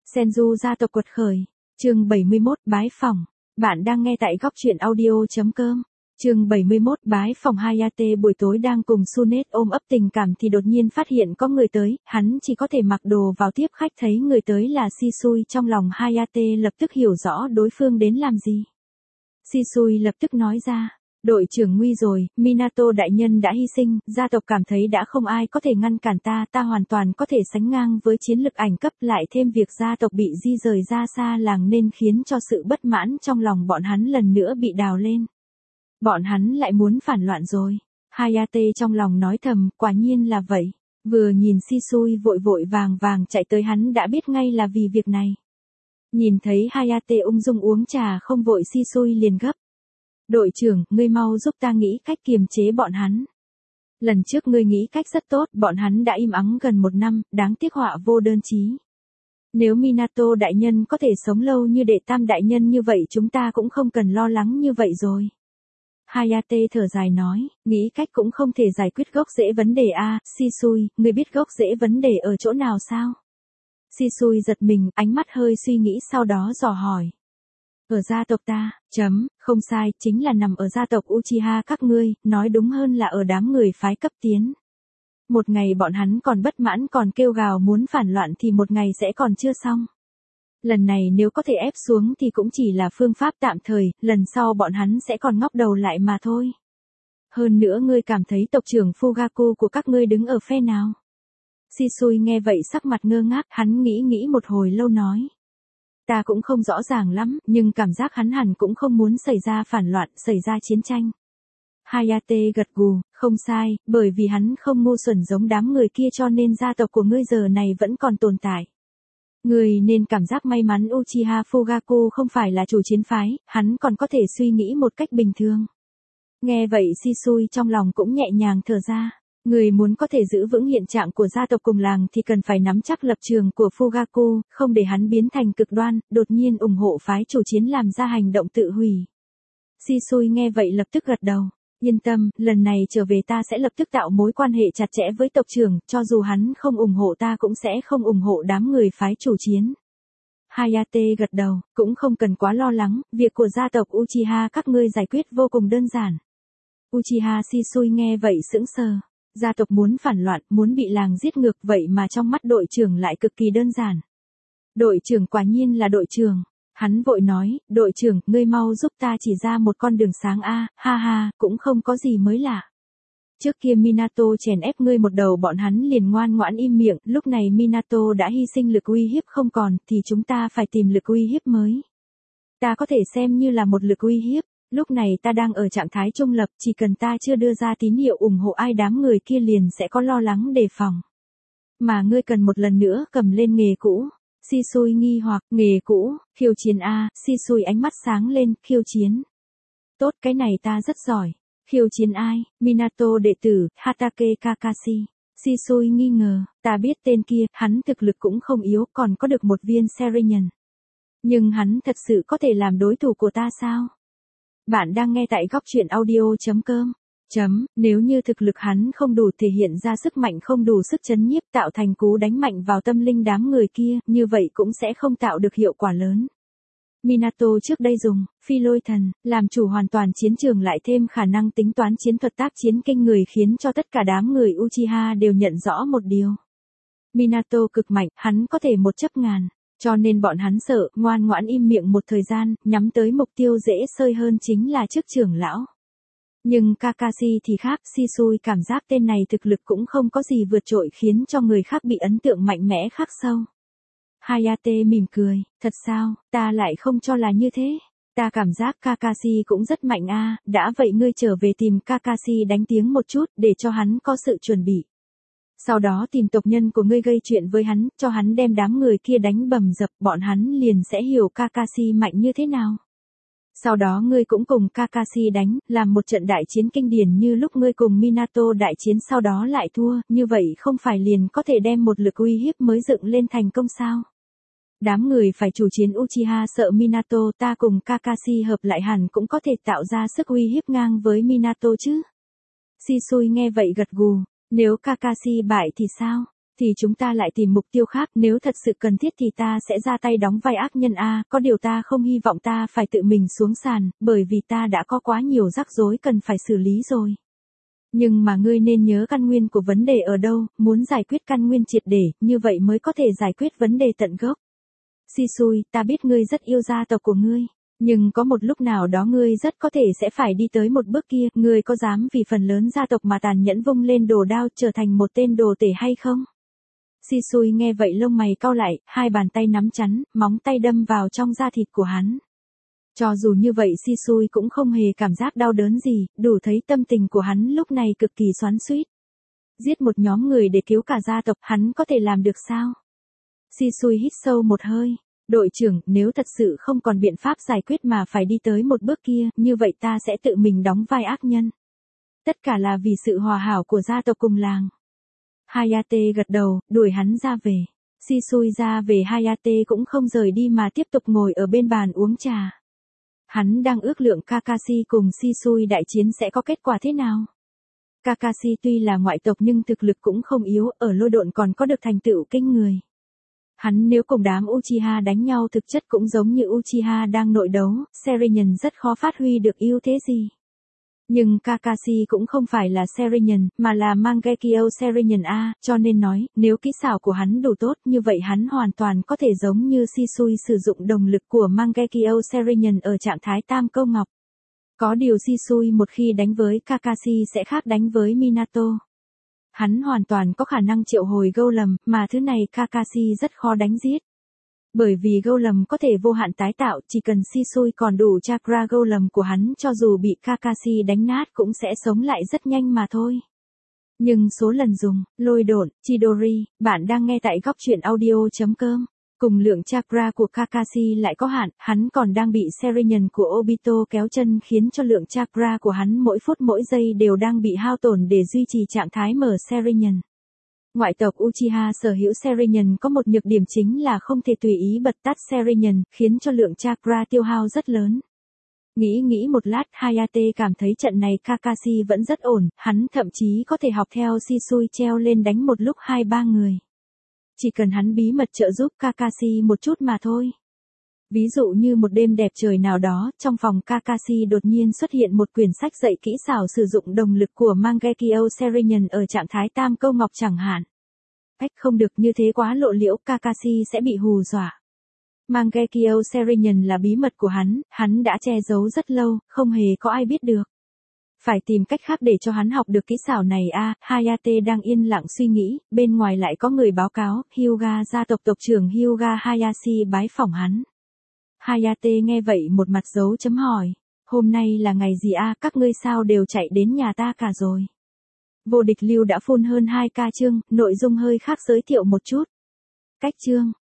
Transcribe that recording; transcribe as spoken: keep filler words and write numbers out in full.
Senju gia tộc quật khởi. Chương bảy mươi mốt bái phỏng. Bạn đang nghe tại góc truyện audio chấm com. Chương bảy mươi mốt bái phỏng. Hayate buổi tối đang cùng Sunet ôm ấp tình cảm thì đột nhiên phát hiện có người tới, hắn chỉ có thể mặc đồ vào tiếp khách, thấy người tới là Shisui, trong lòng Hayate lập tức hiểu rõ đối phương đến làm gì. Shisui lập tức nói ra, đội trưởng nguy rồi, Minato đại nhân đã hy sinh, gia tộc cảm thấy đã không ai có thể ngăn cản ta, ta hoàn toàn có thể sánh ngang với chiến lực ảnh cấp, lại thêm việc gia tộc bị di rời ra xa làng nên khiến cho sự bất mãn trong lòng bọn hắn lần nữa bị đào lên. Bọn hắn lại muốn phản loạn rồi. Hayate trong lòng nói thầm, quả nhiên là vậy. Vừa nhìn Shisui vội vội vàng vàng chạy tới, hắn đã biết ngay là vì việc này. Nhìn thấy Hayate ung dung uống trà không vội, Shisui liền gấp. Đội trưởng, ngươi mau giúp ta nghĩ cách kiềm chế bọn hắn. Lần trước ngươi nghĩ cách rất tốt, bọn hắn đã im ắng gần một năm, đáng tiếc họa vô đơn chí. Nếu Minato đại nhân có thể sống lâu như đệ tam đại nhân như vậy, chúng ta cũng không cần lo lắng như vậy rồi. Hayate thở dài nói, nghĩ cách cũng không thể giải quyết gốc rễ vấn đề a. À, Shisui, ngươi biết gốc rễ vấn đề ở chỗ nào sao? Shisui giật mình, ánh mắt hơi suy nghĩ sau đó dò hỏi. Ở gia tộc ta, chấm, không sai, chính là nằm ở gia tộc Uchiha các ngươi, nói đúng hơn là ở đám người phái cấp tiến. Một ngày bọn hắn còn bất mãn còn kêu gào muốn phản loạn thì một ngày sẽ còn chưa xong. Lần này nếu có thể ép xuống thì cũng chỉ là phương pháp tạm thời, lần sau bọn hắn sẽ còn ngóc đầu lại mà thôi. Hơn nữa ngươi cảm thấy tộc trưởng Fugaku của các ngươi đứng ở phe nào? Shisui nghe vậy sắc mặt ngơ ngác, hắn nghĩ nghĩ một hồi lâu nói. Ta cũng không rõ ràng lắm, nhưng cảm giác hắn hẳn cũng không muốn xảy ra phản loạn, xảy ra chiến tranh. Hayate gật gù, không sai, bởi vì hắn không ngu xuẩn giống đám người kia cho nên gia tộc của ngươi giờ này vẫn còn tồn tại. Ngươi nên cảm giác may mắn Uchiha Fugaku không phải là chủ chiến phái, hắn còn có thể suy nghĩ một cách bình thường. Nghe vậy Shisui trong lòng cũng nhẹ nhàng thở ra. Người muốn có thể giữ vững hiện trạng của gia tộc cùng làng thì cần phải nắm chắc lập trường của Fugaku, không để hắn biến thành cực đoan, đột nhiên ủng hộ phái chủ chiến làm ra hành động tự hủy. Shisui nghe vậy lập tức gật đầu. Yên tâm, lần này trở về ta sẽ lập tức tạo mối quan hệ chặt chẽ với tộc trưởng, cho dù hắn không ủng hộ ta cũng sẽ không ủng hộ đám người phái chủ chiến. Hayate gật đầu, cũng không cần quá lo lắng, việc của gia tộc Uchiha các ngươi giải quyết vô cùng đơn giản. Uchiha Shisui nghe vậy sững sờ. Gia tộc muốn phản loạn, muốn bị làng giết ngược, vậy mà trong mắt đội trưởng lại cực kỳ đơn giản. Đội trưởng quả nhiên là đội trưởng. Hắn vội nói, đội trưởng, ngươi mau giúp ta chỉ ra một con đường sáng a, ha ha, cũng không có gì mới lạ. Trước kia Minato chèn ép ngươi một đầu bọn hắn liền ngoan ngoãn im miệng, lúc này Minato đã hy sinh lực uy hiếp không còn, thì chúng ta phải tìm lực uy hiếp mới. Ta có thể xem như là một lực uy hiếp. Lúc này ta đang ở trạng thái trung lập, chỉ cần ta chưa đưa ra tín hiệu ủng hộ ai đám người kia liền sẽ có lo lắng đề phòng. Mà ngươi cần một lần nữa cầm lên nghề cũ. Shisui nghi hoặc, nghề cũ, khiêu chiến a, Shisui ánh mắt sáng lên, khiêu chiến. Tốt, cái này ta rất giỏi. Khiêu chiến ai? Minato đệ tử, Hatake Kakashi. Shisui nghi ngờ, ta biết tên kia, hắn thực lực cũng không yếu, còn có được một viên Sharingan. Nhưng hắn thật sự có thể làm đối thủ của ta sao? Bạn đang nghe tại góc truyện audio chấm com. Chấm, nếu như thực lực hắn không đủ thể hiện ra sức mạnh, không đủ sức chấn nhiếp tạo thành cú đánh mạnh vào tâm linh đám người kia, như vậy cũng sẽ không tạo được hiệu quả lớn. Minato trước đây dùng phi lôi thần làm chủ hoàn toàn chiến trường, lại thêm khả năng tính toán chiến thuật tác chiến kinh người, khiến cho tất cả đám người Uchiha đều nhận rõ một điều. Minato cực mạnh, hắn có thể một chấp ngàn. Cho nên bọn hắn sợ, ngoan ngoãn im miệng một thời gian, nhắm tới mục tiêu dễ xơi hơn chính là chức trưởng lão. Nhưng Kakashi thì khác, Shisui cảm giác tên này thực lực cũng không có gì vượt trội, khiến cho người khác bị ấn tượng mạnh mẽ khắc sâu. Hayate mỉm cười, thật sao, ta lại không cho là như thế. Ta cảm giác Kakashi cũng rất mạnh a, đã vậy ngươi trở về tìm Kakashi đánh tiếng một chút, để cho hắn có sự chuẩn bị. Sau đó tìm tộc nhân của ngươi gây chuyện với hắn, cho hắn đem đám người kia đánh bầm dập, bọn hắn liền sẽ hiểu Kakashi mạnh như thế nào. Sau đó ngươi cũng cùng Kakashi đánh, làm một trận đại chiến kinh điển như lúc ngươi cùng Minato đại chiến sau đó lại thua, như vậy không phải liền có thể đem một lực uy hiếp mới dựng lên thành công sao? Đám người phải chủ chiến Uchiha sợ Minato, ta cùng Kakashi hợp lại hẳn cũng có thể tạo ra sức uy hiếp ngang với Minato chứ? Shisui nghe vậy gật gù. Nếu Kakashi bại thì sao? thì chúng ta lại tìm mục tiêu khác, nếu thật sự cần thiết thì ta sẽ ra tay đóng vai ác nhân a, có điều ta không hy vọng ta phải tự mình xuống sàn, bởi vì ta đã có quá nhiều rắc rối cần phải xử lý rồi. Nhưng mà ngươi nên nhớ căn nguyên của vấn đề ở đâu, muốn giải quyết căn nguyên triệt để, như vậy mới có thể giải quyết vấn đề tận gốc. Shisui, ta biết ngươi rất yêu gia tộc của ngươi, nhưng có một lúc nào đó ngươi rất có thể sẽ phải đi tới một bước kia, ngươi có dám vì phần lớn gia tộc mà tàn nhẫn vung lên đồ đao trở thành một tên đồ tể hay không? Shisui nghe vậy lông mày cau lại, hai bàn tay nắm chắn, móng tay đâm vào trong da thịt của hắn. Cho dù như vậy Shisui cũng không hề cảm giác đau đớn gì, đủ thấy tâm tình của hắn lúc này cực kỳ xoắn xuýt. Giết một nhóm người để cứu cả gia tộc, hắn có thể làm được sao? Shisui hít sâu một hơi. Đội trưởng, nếu thật sự không còn biện pháp giải quyết mà phải đi tới một bước kia, như vậy ta sẽ tự mình đóng vai ác nhân. Tất cả là vì sự hòa hảo của gia tộc cùng làng. Hayate gật đầu, đuổi hắn ra về. Shisui ra về Hayate cũng không rời đi mà tiếp tục ngồi ở bên bàn uống trà. Hắn đang ước lượng Kakashi cùng Shisui đại chiến sẽ có kết quả thế nào. Kakashi tuy là ngoại tộc nhưng thực lực cũng không yếu, ở lôi độn còn có được thành tựu kinh người. Hắn nếu cùng đám Uchiha đánh nhau thực chất cũng giống như Uchiha đang nội đấu, Sharingan rất khó phát huy được ưu thế gì. Nhưng Kakashi cũng không phải là Sharingan, mà là Mangekyo Sharingan A, cho nên nói, nếu kỹ xảo của hắn đủ tốt như vậy hắn hoàn toàn có thể giống như Shisui sử dụng đồng lực của Mangekyo Sharingan ở trạng thái tam câu ngọc. Có điều Shisui một khi đánh với Kakashi sẽ khác đánh với Minato. Hắn hoàn toàn có khả năng triệu hồi Golem, mà thứ này Kakashi rất khó đánh giết. Bởi vì Golem có thể vô hạn tái tạo, chỉ cần Shisui còn đủ chakra Golem của hắn cho dù bị Kakashi đánh nát cũng sẽ sống lại rất nhanh mà thôi. Nhưng số lần dùng, lôi độn, Chidori, bạn đang nghe tại góc truyện audio chấm com. Cùng lượng chakra của Kakashi lại có hạn, hắn còn đang bị Sharingan của Obito kéo chân khiến cho lượng chakra của hắn mỗi phút mỗi giây đều đang bị hao tổn để duy trì trạng thái mở Sharingan. Ngoại tộc Uchiha sở hữu Sharingan có một nhược điểm chính là không thể tùy ý bật tắt Sharingan, khiến cho lượng chakra tiêu hao rất lớn. Nghĩ nghĩ một lát, Hayate cảm thấy trận này Kakashi vẫn rất ổn, hắn thậm chí có thể học theo Shisui treo lên đánh một lúc hai ba người. Chỉ cần hắn bí mật trợ giúp Kakashi một chút mà thôi. Ví dụ như một đêm đẹp trời nào đó, trong phòng Kakashi đột nhiên xuất hiện một quyển sách dạy kỹ xảo sử dụng đồng lực của Mangekyo Sharingan ở trạng thái tam câu ngọc chẳng hạn. Ách không được, như thế quá lộ liễu, Kakashi sẽ bị hù dọa. Mangekyo Sharingan là bí mật của hắn, hắn đã che giấu rất lâu, không hề có ai biết được. Phải tìm cách khác để cho hắn học được kỹ xảo này a. À, Hayate đang yên lặng suy nghĩ, bên ngoài lại có người báo cáo, Hyuga gia tộc tộc trưởng Hyuga Hayashi bái phỏng hắn. Hayate nghe vậy một mặt dấu chấm hỏi, hôm nay là ngày gì a, à, các ngươi sao đều chạy đến nhà ta cả rồi. Vô địch lưu đã phun hơn hai ca chương, nội dung hơi khác giới thiệu một chút. Cách chương,